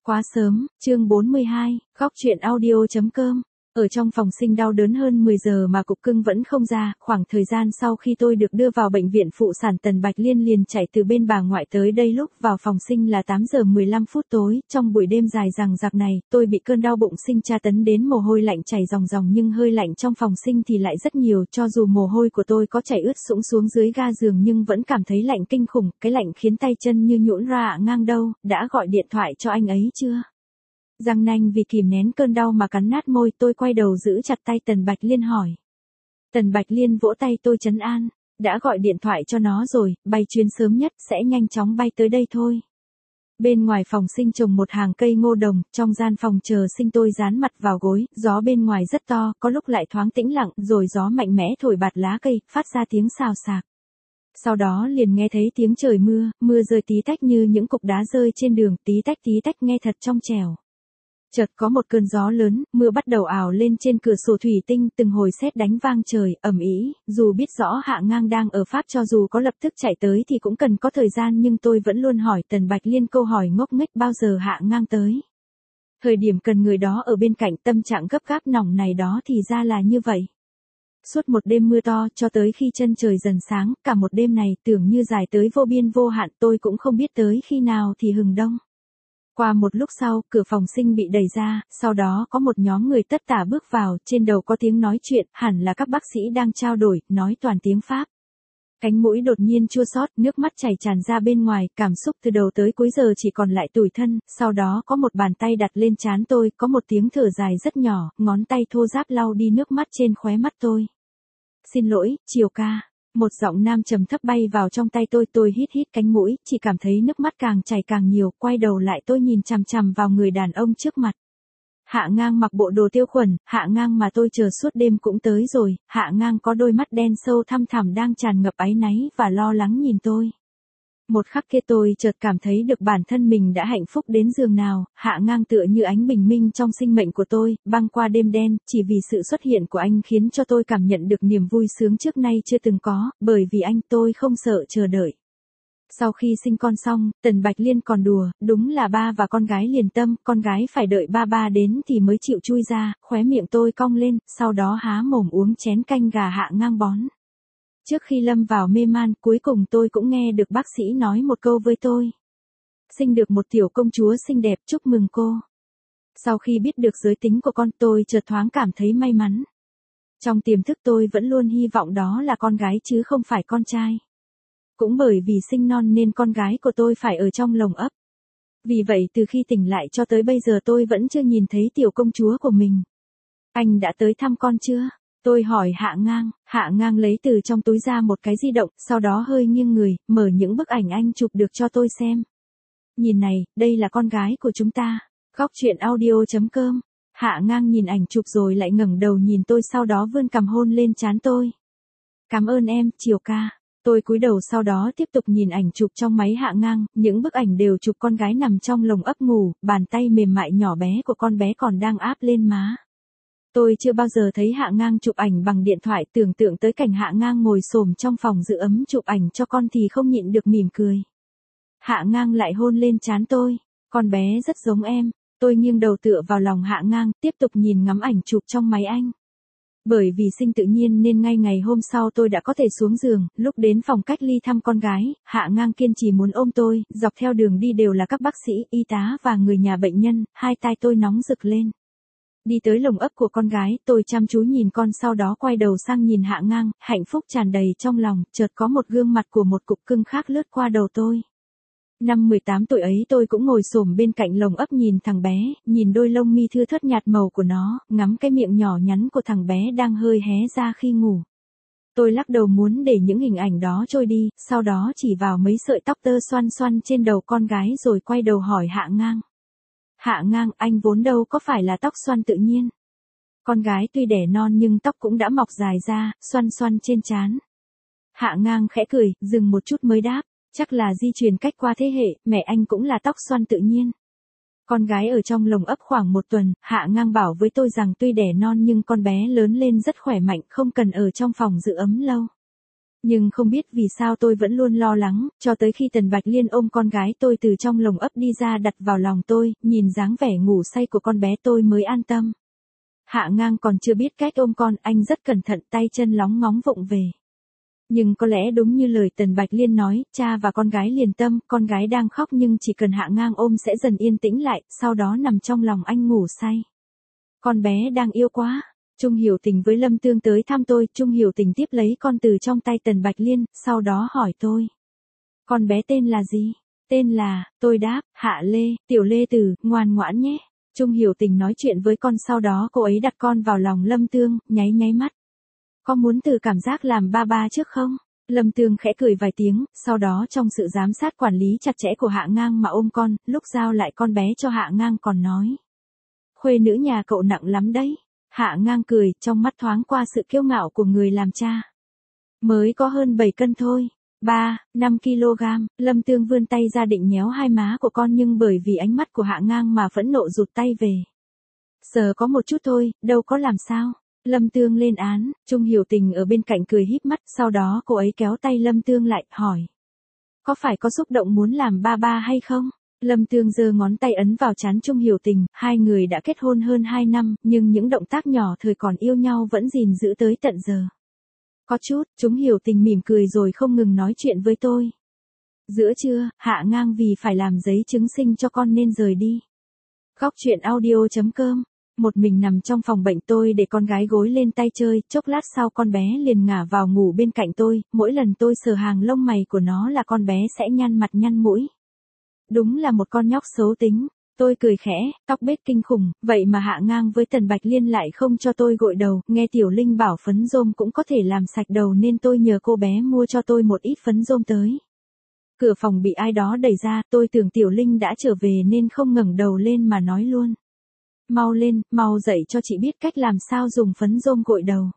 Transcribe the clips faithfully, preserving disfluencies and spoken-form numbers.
Quá sớm, chương bốn mươi hai, góc chuyện audio.com. Ở trong phòng sinh đau đớn hơn mười giờ mà cục cưng vẫn không ra, khoảng thời gian sau khi tôi được đưa vào bệnh viện phụ sản Tần Bạch Liên liền chạy từ bên bà ngoại tới đây, lúc vào phòng sinh là tám giờ mười lăm phút tối, trong buổi đêm dài dằng dặc này, tôi bị cơn đau bụng sinh tra tấn đến mồ hôi lạnh chảy ròng ròng, nhưng hơi lạnh trong phòng sinh thì lại rất nhiều, cho dù mồ hôi của tôi có chảy ướt sũng xuống dưới ga giường nhưng vẫn cảm thấy lạnh kinh khủng, cái lạnh khiến tay chân như nhũn ra. Hạ Ngang đâu, đã gọi điện thoại cho anh ấy chưa? Răng nanh vì kìm nén cơn đau mà cắn nát môi, tôi quay đầu giữ chặt tay Tần Bạch Liên hỏi. Tần Bạch Liên vỗ tay tôi trấn an, đã gọi điện thoại cho nó rồi, bay chuyến sớm nhất, sẽ nhanh chóng bay tới đây thôi. Bên ngoài phòng sinh trồng một hàng cây ngô đồng, trong gian phòng chờ sinh tôi dán mặt vào gối, gió bên ngoài rất to, có lúc lại thoáng tĩnh lặng, rồi gió mạnh mẽ thổi bạt lá cây, phát ra tiếng xào xạc. Sau đó liền nghe thấy tiếng trời mưa, mưa rơi tí tách như những cục đá rơi trên đường, tí tách tí tách nghe thật trong trẻo. Chợt có một cơn gió lớn, mưa bắt đầu ào lên trên cửa sổ thủy tinh, từng hồi sét đánh vang trời, ầm ĩ. Dù biết rõ Hạ Ngang đang ở Pháp, cho dù có lập tức chạy tới thì cũng cần có thời gian, nhưng tôi vẫn luôn hỏi Tần Bạch Liên câu hỏi ngốc nghếch, bao giờ Hạ Ngang tới. Thời điểm cần người đó ở bên cạnh, tâm trạng gấp gáp nòng này đó thì ra là như vậy. Suốt một đêm mưa to, cho tới khi chân trời dần sáng, cả một đêm này tưởng như dài tới vô biên vô hạn, tôi cũng không biết tới khi nào thì hừng đông. Qua một lúc sau, cửa phòng sinh bị đẩy ra, sau đó có một nhóm người tất tả bước vào, trên đầu có tiếng nói chuyện, hẳn là các bác sĩ đang trao đổi, nói toàn tiếng Pháp. Cánh mũi đột nhiên chua xót, nước mắt chảy tràn ra bên ngoài, cảm xúc từ đầu tới cuối giờ chỉ còn lại tủi thân, sau đó có một bàn tay đặt lên trán tôi, có một tiếng thở dài rất nhỏ, ngón tay thô ráp lau đi nước mắt trên khóe mắt tôi. Xin lỗi, Triều ca. Một giọng nam trầm thấp bay vào trong tay tôi, tôi hít hít cánh mũi, chỉ cảm thấy nước mắt càng chảy càng nhiều, quay đầu lại tôi nhìn chằm chằm vào người đàn ông trước mặt. Hạ Ngang mặc bộ đồ tiêu khuẩn, Hạ Ngang mà tôi chờ suốt đêm cũng tới rồi, Hạ Ngang có đôi mắt đen sâu thăm thẳm đang tràn ngập áy náy và lo lắng nhìn tôi. Một khắc kia tôi chợt cảm thấy được bản thân mình đã hạnh phúc đến giường nào, Hạ Ngang tựa như ánh bình minh trong sinh mệnh của tôi, băng qua đêm đen, chỉ vì sự xuất hiện của anh khiến cho tôi cảm nhận được niềm vui sướng trước nay chưa từng có, bởi vì anh tôi không sợ chờ đợi. Sau khi sinh con xong, Tần Bạch Liên còn đùa, đúng là ba và con gái liền tâm, con gái phải đợi ba ba đến thì mới chịu chui ra, khóe miệng tôi cong lên, sau đó há mồm uống chén canh gà Hạ Ngang bón. Trước khi lâm vào mê man, cuối cùng tôi cũng nghe được bác sĩ nói một câu với tôi. Sinh được một tiểu công chúa xinh đẹp, chúc mừng cô. Sau khi biết được giới tính của con, tôi chợt thoáng cảm thấy may mắn. Trong tiềm thức tôi vẫn luôn hy vọng đó là con gái chứ không phải con trai. Cũng bởi vì sinh non nên con gái của tôi phải ở trong lồng ấp. Vì vậy từ khi tỉnh lại cho tới bây giờ tôi vẫn chưa nhìn thấy tiểu công chúa của mình. Anh đã tới thăm con chưa? Tôi hỏi Hạ Ngang, Hạ Ngang lấy từ trong túi ra một cái di động, sau đó hơi nghiêng người, mở những bức ảnh anh chụp được cho tôi xem. Nhìn này, đây là con gái của chúng ta. Góc chuyện audio.com. Hạ Ngang nhìn ảnh chụp rồi lại ngẩng đầu nhìn tôi, sau đó vươn cằm hôn lên trán tôi. Cảm ơn em, Triều ca. Tôi cúi đầu sau đó tiếp tục nhìn ảnh chụp trong máy Hạ Ngang, những bức ảnh đều chụp con gái nằm trong lồng ấp ngủ, bàn tay mềm mại nhỏ bé của con bé còn đang áp lên má. Tôi chưa bao giờ thấy Hạ Ngang chụp ảnh bằng điện thoại, tưởng tượng tới cảnh Hạ Ngang ngồi xổm trong phòng giữ ấm chụp ảnh cho con thì không nhịn được mỉm cười. Hạ Ngang lại hôn lên trán tôi, con bé rất giống em. Tôi nghiêng đầu tựa vào lòng Hạ Ngang, tiếp tục nhìn ngắm ảnh chụp trong máy anh. Bởi vì sinh tự nhiên nên ngay ngày hôm sau tôi đã có thể xuống giường, lúc đến phòng cách ly thăm con gái, Hạ Ngang kiên trì muốn ôm tôi, dọc theo đường đi đều là các bác sĩ, y tá và người nhà bệnh nhân, hai tai tôi nóng rực lên. Đi tới lồng ấp của con gái, tôi chăm chú nhìn con, sau đó quay đầu sang nhìn Hạ Ngang, hạnh phúc tràn đầy trong lòng, chợt có một gương mặt của một cục cưng khác lướt qua đầu tôi. Năm mười tám tuổi ấy tôi cũng ngồi xổm bên cạnh lồng ấp nhìn thằng bé, nhìn đôi lông mi thưa thớt nhạt màu của nó, ngắm cái miệng nhỏ nhắn của thằng bé đang hơi hé ra khi ngủ. Tôi lắc đầu muốn để những hình ảnh đó trôi đi, sau đó chỉ vào mấy sợi tóc tơ xoăn xoăn trên đầu con gái rồi quay đầu hỏi Hạ Ngang. Hạ Ngang, anh vốn đâu có phải là tóc xoăn tự nhiên. Con gái tuy đẻ non nhưng tóc cũng đã mọc dài ra, xoăn xoăn trên trán. Hạ Ngang khẽ cười, dừng một chút mới đáp, chắc là di truyền cách qua thế hệ, mẹ anh cũng là tóc xoăn tự nhiên. Con gái ở trong lồng ấp khoảng một tuần, Hạ Ngang bảo với tôi rằng tuy đẻ non nhưng con bé lớn lên rất khỏe mạnh, không cần ở trong phòng giữ ấm lâu. Nhưng không biết vì sao tôi vẫn luôn lo lắng, cho tới khi Tần Bạch Liên ôm con gái tôi từ trong lồng ấp đi ra đặt vào lòng tôi, nhìn dáng vẻ ngủ say của con bé tôi mới an tâm. Hạ Ngang còn chưa biết cách ôm con, anh rất cẩn thận, tay chân lóng ngóng vụng về. Nhưng có lẽ đúng như lời Tần Bạch Liên nói, cha và con gái liền tâm, con gái đang khóc nhưng chỉ cần Hạ Ngang ôm sẽ dần yên tĩnh lại, sau đó nằm trong lòng anh ngủ say. Con bé đang yêu quá. Trung Hiểu Tình với Lâm Tương tới thăm tôi, Trung Hiểu Tình tiếp lấy con từ trong tay Tần Bạch Liên, sau đó hỏi tôi. Con bé tên là gì? Tên là, tôi đáp, Hạ Lê, Tiểu Lê Tử, ngoan ngoãn nhé. Trung Hiểu Tình nói chuyện với con, sau đó cô ấy đặt con vào lòng Lâm Tương, nháy nháy mắt. Có muốn thử cảm giác làm ba ba trước không? Lâm Tương khẽ cười vài tiếng, sau đó trong sự giám sát quản lý chặt chẽ của Hạ Ngang mà ôm con, lúc giao lại con bé cho Hạ Ngang còn nói. Khuê nữ nhà cậu nặng lắm đấy. Hạ Ngang cười, trong mắt thoáng qua sự kiêu ngạo của người làm cha. Mới có hơn bảy cân thôi. ba, năm ki lô gam, Lâm Tương vươn tay ra định nhéo hai má của con nhưng bởi vì ánh mắt của Hạ Ngang mà phẫn nộ rụt tay về. Sờ có một chút thôi, đâu có làm sao. Lâm Tương lên án, Trung Hiểu Tình ở bên cạnh cười híp mắt, sau đó cô ấy kéo tay Lâm Tương lại, hỏi. Có phải có xúc động muốn làm ba ba hay không? Lâm Tương giơ ngón tay ấn vào trán Trung Hiểu Tình, hai người đã kết hôn hơn hai năm, nhưng những động tác nhỏ thời còn yêu nhau vẫn gìn giữ tới tận giờ. Có chút, Trung Hiểu Tình mỉm cười rồi không ngừng nói chuyện với tôi. Giữa trưa, Hạ Ngang vì phải làm giấy chứng sinh cho con nên rời đi. Góc truyện audio chấm com. Một mình nằm trong phòng bệnh, tôi để con gái gối lên tay chơi, chốc lát sau con bé liền ngả vào ngủ bên cạnh tôi, mỗi lần tôi sờ hàng lông mày của nó là con bé sẽ nhăn mặt nhăn mũi. Đúng là một con nhóc xấu tính. Tôi cười khẽ, tóc bết kinh khủng, vậy mà Hạ Ngang với Tần Bạch Liên lại không cho tôi gội đầu, nghe Tiểu Linh bảo phấn rôm cũng có thể làm sạch đầu nên tôi nhờ cô bé mua cho tôi một ít phấn rôm tới. Cửa phòng bị ai đó đẩy ra, tôi tưởng Tiểu Linh đã trở về nên không ngẩng đầu lên mà nói luôn. Mau lên, mau dậy cho chị biết cách làm sao dùng phấn rôm gội đầu.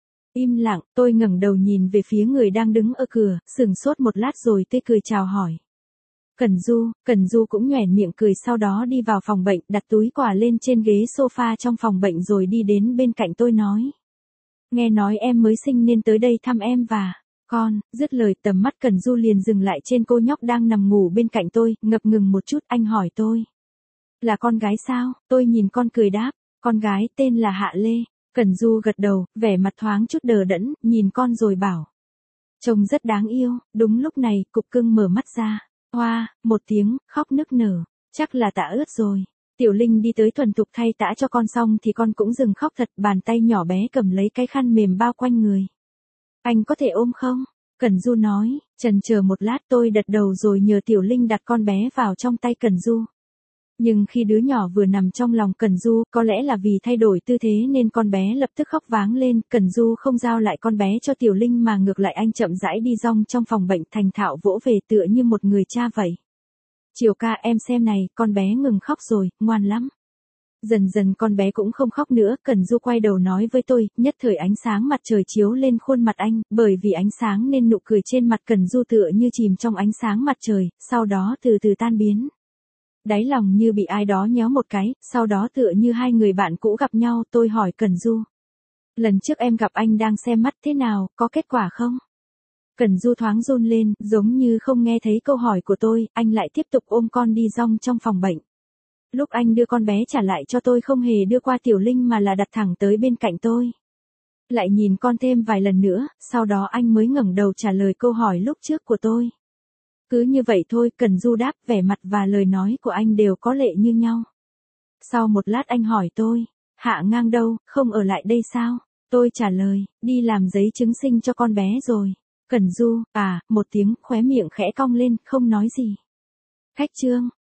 Im lặng, tôi ngẩng đầu nhìn về phía người đang đứng ở cửa, sửng sốt một lát rồi tươi cười chào hỏi. Cẩn Du, Cẩn Du cũng nhoẻn miệng cười, sau đó đi vào phòng bệnh, đặt túi quà lên trên ghế sofa trong phòng bệnh rồi đi đến bên cạnh tôi nói. Nghe nói em mới sinh nên tới đây thăm em và con, dứt lời tầm mắt Cẩn Du liền dừng lại trên cô nhóc đang nằm ngủ bên cạnh tôi, ngập ngừng một chút, anh hỏi tôi. Là con gái sao? Tôi nhìn con cười đáp, con gái tên là Hạ Lê. Cẩn Du gật đầu, vẻ mặt thoáng chút đờ đẫn, nhìn con rồi bảo. Trông rất đáng yêu. Đúng lúc này, Cục Cưng mở mắt ra. Hoa, một tiếng, khóc nức nở. Chắc là tã ướt rồi. Tiểu Linh đi tới thuần thục thay tã cho con xong thì con cũng dừng khóc thật, bàn tay nhỏ bé cầm lấy cái khăn mềm bao quanh người. Anh có thể ôm không? Cẩn Du nói, chần chờ một lát tôi đặt đầu rồi nhờ Tiểu Linh đặt con bé vào trong tay Cẩn Du. Nhưng khi đứa nhỏ vừa nằm trong lòng Cẩn Du, có lẽ là vì thay đổi tư thế nên con bé lập tức khóc váng lên, Cẩn Du không giao lại con bé cho Tiểu Linh mà ngược lại anh chậm rãi đi rong trong phòng bệnh thành thạo vỗ về tựa như một người cha vậy. Chiều ca em xem này, con bé ngừng khóc rồi, ngoan lắm. Dần dần con bé cũng không khóc nữa, Cẩn Du quay đầu nói với tôi, nhất thời ánh sáng mặt trời chiếu lên khuôn mặt anh, bởi vì ánh sáng nên nụ cười trên mặt Cẩn Du tựa như chìm trong ánh sáng mặt trời, sau đó từ từ tan biến. Đáy lòng như bị ai đó nhéo một cái, sau đó tựa như hai người bạn cũ gặp nhau, tôi hỏi Cẩn Du. Lần trước em gặp anh đang xem mắt thế nào, có kết quả không? Cẩn Du thoáng run lên, giống như không nghe thấy câu hỏi của tôi, anh lại tiếp tục ôm con đi rong trong phòng bệnh. Lúc anh đưa con bé trả lại cho tôi không hề đưa qua Tiểu Linh mà là đặt thẳng tới bên cạnh tôi. Lại nhìn con thêm vài lần nữa, sau đó anh mới ngẩng đầu trả lời câu hỏi lúc trước của tôi. Cứ như vậy thôi, Cẩn Du đáp, vẻ mặt và lời nói của anh đều có lệ như nhau. Sau một lát anh hỏi tôi, Hạ Ngang đâu, không ở lại đây sao? Tôi trả lời, đi làm giấy chứng sinh cho con bé rồi. Cẩn Du, à, một tiếng, khóe miệng khẽ cong lên, không nói gì. Khách trương,